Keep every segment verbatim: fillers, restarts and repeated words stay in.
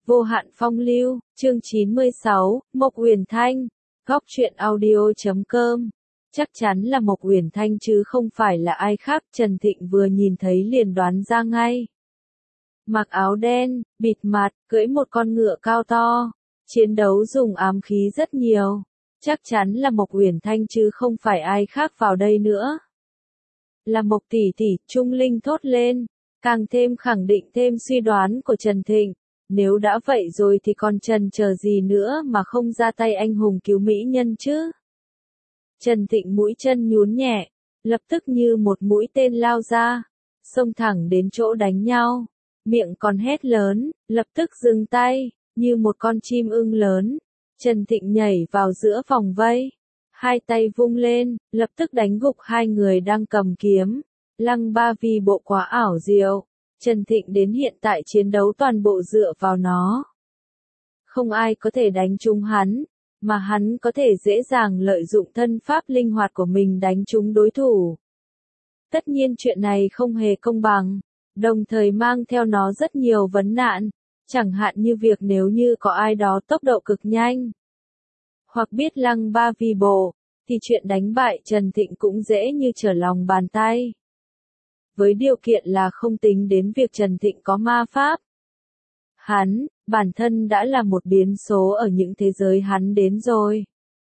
Vô hạn phong lưu, chương chín mươi sáu, Mộc Uyển Thanh, góc truyện audio chấm com. Chắc chắn là Mộc Uyển Thanh chứ không phải là ai khác, Trần Thịnh vừa nhìn thấy liền đoán ra ngay. Mặc áo đen, bịt mặt, cưỡi một con ngựa cao to, chiến đấu dùng ám khí rất nhiều. Chắc chắn là Mộc Uyển Thanh chứ không phải ai khác vào đây nữa. Là Mộc tỷ tỷ, Trung Linh thốt lên, càng thêm khẳng định thêm suy đoán của Trần Thịnh. Nếu đã vậy rồi thì còn chần chờ gì nữa mà không ra tay anh hùng cứu mỹ nhân chứ? Trần Thịnh mũi chân nhún nhẹ, lập tức như một mũi tên lao ra, xông thẳng đến chỗ đánh nhau, miệng còn hét lớn, lập tức dừng tay, như một con chim ưng lớn. Trần Thịnh nhảy vào giữa vòng vây, hai tay vung lên, lập tức đánh gục hai người đang cầm kiếm. Lăng Ba Vi bộ quá ảo diệu. Trần Thịnh đến hiện tại chiến đấu toàn bộ dựa vào nó. Không ai có thể đánh trúng hắn, mà hắn có thể dễ dàng lợi dụng thân pháp linh hoạt của mình đánh trúng đối thủ. Tất nhiên chuyện này không hề công bằng, đồng thời mang theo nó rất nhiều vấn nạn, chẳng hạn như việc nếu như có ai đó tốc độ cực nhanh, hoặc biết Lăng Ba Vi bộ, thì chuyện đánh bại Trần Thịnh cũng dễ như trở lòng bàn tay. Với điều kiện là không tính đến việc Trần Thịnh có ma pháp. Hắn, bản thân đã là một biến số ở những thế giới hắn đến rồi.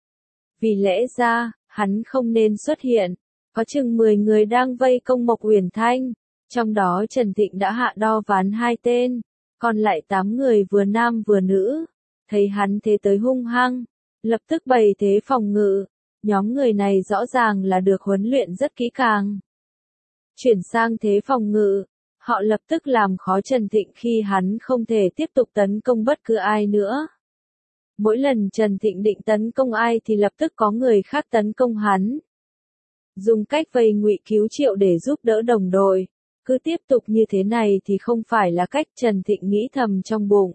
Vì lẽ ra, hắn không nên xuất hiện. Có chừng mười người đang vây công Mộc Uyển Thanh, trong đó Trần Thịnh đã hạ đo ván hai tên, còn lại tám người vừa nam vừa nữ. Thấy hắn thế tới hung hăng, lập tức bày thế phòng ngự. Nhóm người này rõ ràng là được huấn luyện rất kỹ càng. Chuyển sang thế phòng ngự, họ lập tức làm khó Trần Thịnh khi hắn không thể tiếp tục tấn công bất cứ ai nữa. Mỗi lần Trần Thịnh định tấn công ai thì lập tức có người khác tấn công hắn. Dùng cách vây ngụy cứu triệu để giúp đỡ đồng đội, cứ tiếp tục như thế này thì không phải là cách, Trần Thịnh nghĩ thầm trong bụng.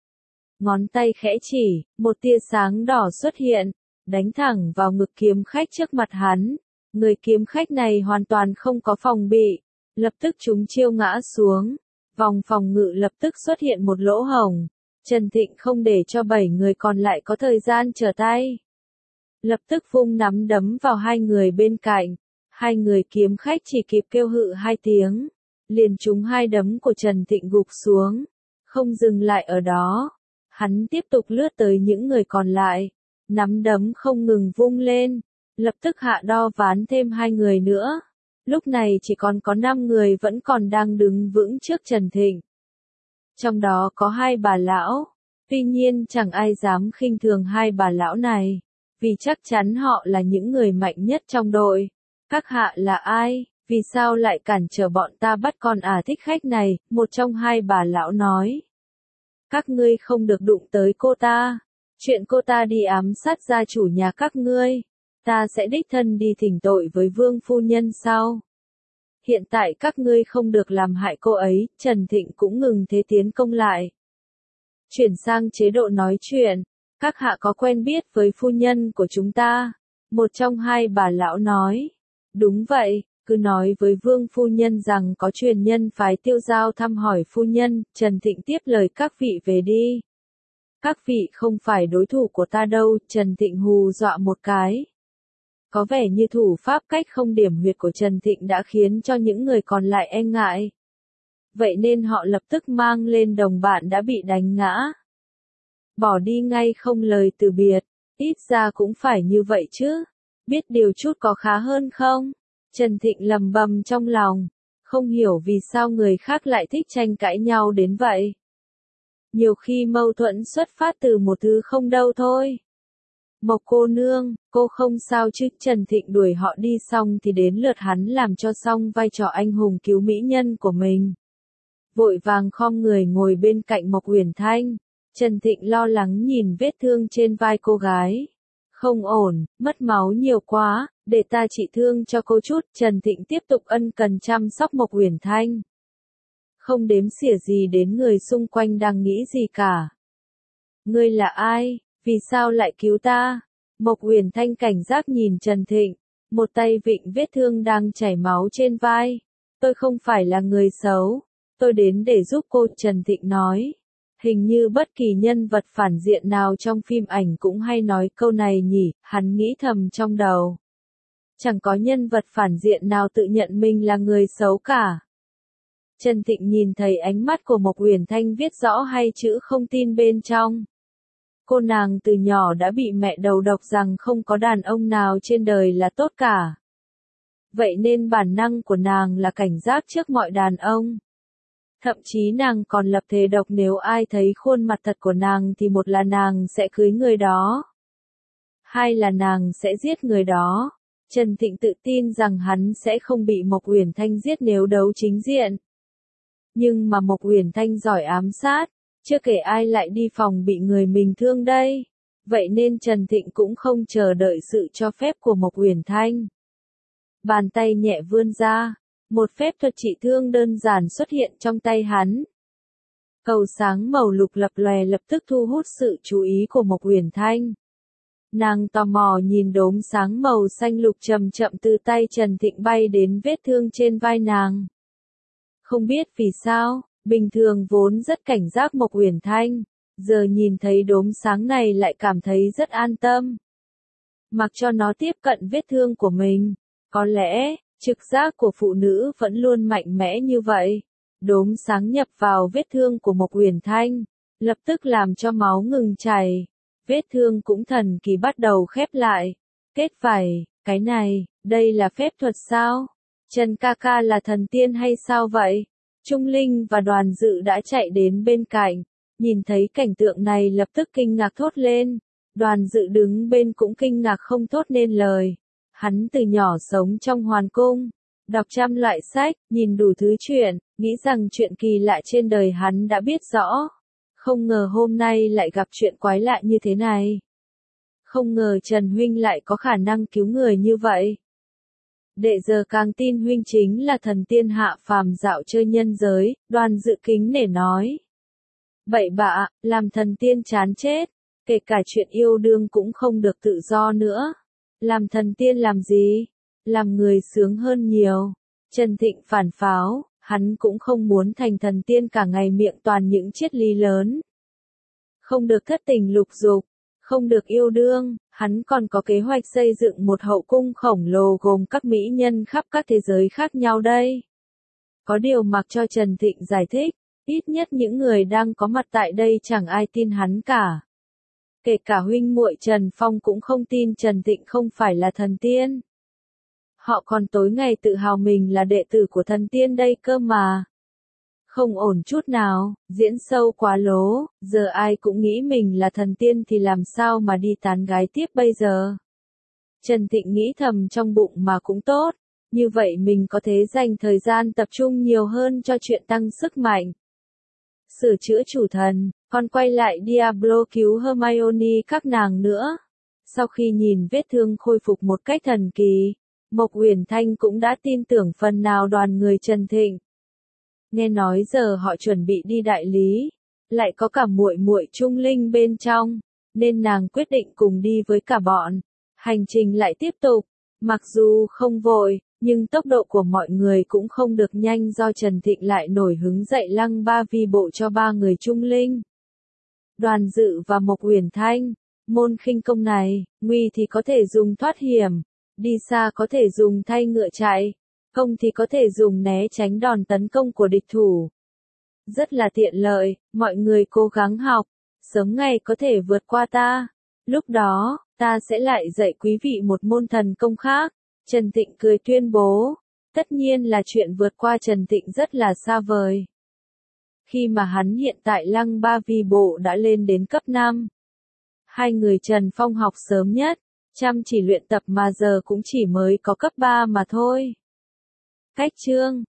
Ngón tay khẽ chỉ, một tia sáng đỏ xuất hiện, đánh thẳng vào ngực kiếm khách trước mặt hắn. Người kiếm khách này hoàn toàn không có phòng bị, lập tức chúng chiêu ngã xuống, vòng phòng ngự lập tức xuất hiện một lỗ hổng. Trần Thịnh không để cho bảy người còn lại có thời gian trở tay, lập tức vung nắm đấm vào hai người bên cạnh. Hai người kiếm khách chỉ kịp kêu hự hai tiếng, liền trúng hai đấm của Trần Thịnh gục xuống. Không dừng lại ở đó, hắn tiếp tục lướt tới những người còn lại, nắm đấm không ngừng vung lên. Lập tức hạ đo ván thêm hai người nữa. Lúc này chỉ còn có năm người vẫn còn đang đứng vững trước Trần Thịnh. Trong đó có hai bà lão. Tuy nhiên chẳng ai dám khinh thường hai bà lão này, vì chắc chắn họ là những người mạnh nhất trong đội. Các hạ là ai? Vì sao lại cản trở bọn ta bắt con ả thích khách này? Một trong hai bà lão nói. Các ngươi không được đụng tới cô ta. Chuyện cô ta đi ám sát gia chủ nhà các ngươi, ta sẽ đích thân đi thỉnh tội với vương phu nhân sau. Hiện tại các ngươi không được làm hại cô ấy. Trần Thịnh cũng ngừng thế tiến công lại. Chuyển sang chế độ nói chuyện. Các hạ có quen biết với phu nhân của chúng ta? Một trong hai bà lão nói. Đúng vậy, cứ nói với vương phu nhân rằng có truyền nhân phái Tiêu Giao thăm hỏi phu nhân. Trần Thịnh tiếp lời các vị về đi. Các vị không phải đối thủ của ta đâu. Trần Thịnh hù dọa một cái. Có vẻ như thủ pháp cách không điểm huyệt của Trần Thịnh đã khiến cho những người còn lại e ngại. Vậy nên họ lập tức mang lên đồng bạn đã bị đánh ngã. Bỏ đi ngay không lời từ biệt. Ít ra cũng phải như vậy chứ. Biết điều chút có khá hơn không? Trần Thịnh lầm bầm trong lòng. Không hiểu vì sao người khác lại thích tranh cãi nhau đến vậy. Nhiều khi mâu thuẫn xuất phát từ một thứ không đâu thôi. Mộc cô nương, cô không sao chứ? Trần Thịnh đuổi họ đi xong thì đến lượt hắn làm cho xong vai trò anh hùng cứu mỹ nhân của mình. Vội vàng khom người ngồi bên cạnh Mộc Uyển Thanh. Trần Thịnh lo lắng nhìn vết thương trên vai cô gái. Không ổn, mất máu nhiều quá, để ta trị thương cho cô chút. Trần Thịnh tiếp tục ân cần chăm sóc Mộc Uyển Thanh. Không đếm xỉa gì đến người xung quanh đang nghĩ gì cả. Ngươi là ai? Vì sao lại cứu ta? Mộc Uyển Thanh cảnh giác nhìn Trần Thịnh, một tay vịn vết thương đang chảy máu trên vai. Tôi không phải là người xấu, tôi đến để giúp cô. Trần Thịnh nói. Hình như bất kỳ nhân vật phản diện nào trong phim ảnh cũng hay nói câu này nhỉ, hắn nghĩ thầm trong đầu. Chẳng có nhân vật phản diện nào tự nhận mình là người xấu cả. Trần Thịnh nhìn thấy ánh mắt của Mộc Uyển Thanh viết rõ hai chữ không tin bên trong. Cô nàng từ nhỏ đã bị mẹ đầu độc rằng không có đàn ông nào trên đời là tốt cả. Vậy nên bản năng của nàng là cảnh giác trước mọi đàn ông. Thậm chí nàng còn lập thề độc nếu ai thấy khuôn mặt thật của nàng thì một là nàng sẽ cưới người đó. Hai là nàng sẽ giết người đó. Trần Thịnh tự tin rằng hắn sẽ không bị Mộc Uyển Thanh giết nếu đấu chính diện. Nhưng mà Mộc Uyển Thanh giỏi ám sát, chưa kể ai lại đi phòng bị người mình thương đây. Vậy nên Trần Thịnh cũng không chờ đợi sự cho phép của Mộc Uyển Thanh. Bàn tay nhẹ vươn ra, một phép thuật trị thương đơn giản xuất hiện trong tay hắn. Cầu sáng màu lục lập lòe lập tức thu hút sự chú ý của Mộc Uyển Thanh. Nàng tò mò nhìn đốm sáng màu xanh lục chậm chậm từ tay Trần Thịnh bay đến vết thương trên vai nàng. Không biết vì sao, bình thường vốn rất cảnh giác Mộc Uyển Thanh, giờ nhìn thấy đốm sáng này lại cảm thấy rất an tâm. Mặc cho nó tiếp cận vết thương của mình, có lẽ, trực giác của phụ nữ vẫn luôn mạnh mẽ như vậy. Đốm sáng nhập vào vết thương của Mộc Uyển Thanh, lập tức làm cho máu ngừng chảy. Vết thương cũng thần kỳ bắt đầu khép lại. Kết vảy, cái này, đây là phép thuật sao? Trần ca ca là thần tiên hay sao vậy? Trung Linh và Đoàn Dự đã chạy đến bên cạnh, nhìn thấy cảnh tượng này lập tức kinh ngạc thốt lên. Đoàn Dự đứng bên cũng kinh ngạc không thốt nên lời. Hắn từ nhỏ sống trong hoàng cung, đọc trăm loại sách, nhìn đủ thứ chuyện, nghĩ rằng chuyện kỳ lạ trên đời hắn đã biết rõ. Không ngờ hôm nay lại gặp chuyện quái lạ như thế này. Không ngờ Trần huynh lại có khả năng cứu người như vậy. Đệ giờ càng tin huynh chính là thần tiên hạ phàm dạo chơi nhân giới, Đoàn Dự kính nể nói. Bậy bạ, làm thần tiên chán chết, kể cả chuyện yêu đương cũng không được tự do nữa. Làm thần tiên làm gì? Làm người sướng hơn nhiều. Trần Thịnh phản pháo, hắn cũng không muốn thành thần tiên cả ngày miệng toàn những triết lý lớn. Không được thất tình lục dục, không được yêu đương, hắn còn có kế hoạch xây dựng một hậu cung khổng lồ gồm các mỹ nhân khắp các thế giới khác nhau đây. Có điều mặc cho Trần Thịnh giải thích, ít nhất những người đang có mặt tại đây chẳng ai tin hắn cả. Kể cả huynh muội Trần Phong cũng không tin Trần Thịnh không phải là thần tiên. Họ còn tối ngày tự hào mình là đệ tử của thần tiên đây cơ mà. Không ổn chút nào, diễn sâu quá lố, giờ ai cũng nghĩ mình là thần tiên thì làm sao mà đi tán gái tiếp bây giờ. Trần Thịnh nghĩ thầm trong bụng mà cũng tốt, như vậy mình có thể dành thời gian tập trung nhiều hơn cho chuyện tăng sức mạnh. Sửa chữa chủ thần, còn quay lại Diablo cứu Hermione các nàng nữa. Sau khi nhìn vết thương khôi phục một cách thần kỳ, Mộc Uyển Thanh cũng đã tin tưởng phần nào đoàn người Trần Thịnh. Nghe nói giờ họ chuẩn bị đi đại lý, lại có cả muội muội Trung Linh bên trong, nên nàng quyết định cùng đi với cả bọn. Hành trình lại tiếp tục, mặc dù không vội, nhưng tốc độ của mọi người cũng không được nhanh do Trần Thịnh lại nổi hứng dạy lăng ba vi bộ cho ba người Trung Linh. Đoàn Dự và Mộc Uyển Thanh, môn khinh công này, nguy thì có thể dùng thoát hiểm, đi xa có thể dùng thay ngựa chạy, công thì có thể dùng né tránh đòn tấn công của địch thủ. Rất là tiện lợi, mọi người cố gắng học, sớm ngày có thể vượt qua ta. Lúc đó, ta sẽ lại dạy quý vị một môn thần công khác. Trần Thịnh cười tuyên bố, tất nhiên là chuyện vượt qua Trần Thịnh rất là xa vời. Khi mà hắn hiện tại lăng ba vi bộ đã lên đến cấp năm. Hai người Trần Phong học sớm nhất, chăm chỉ luyện tập mà giờ cũng chỉ mới có cấp ba mà thôi. Cách chương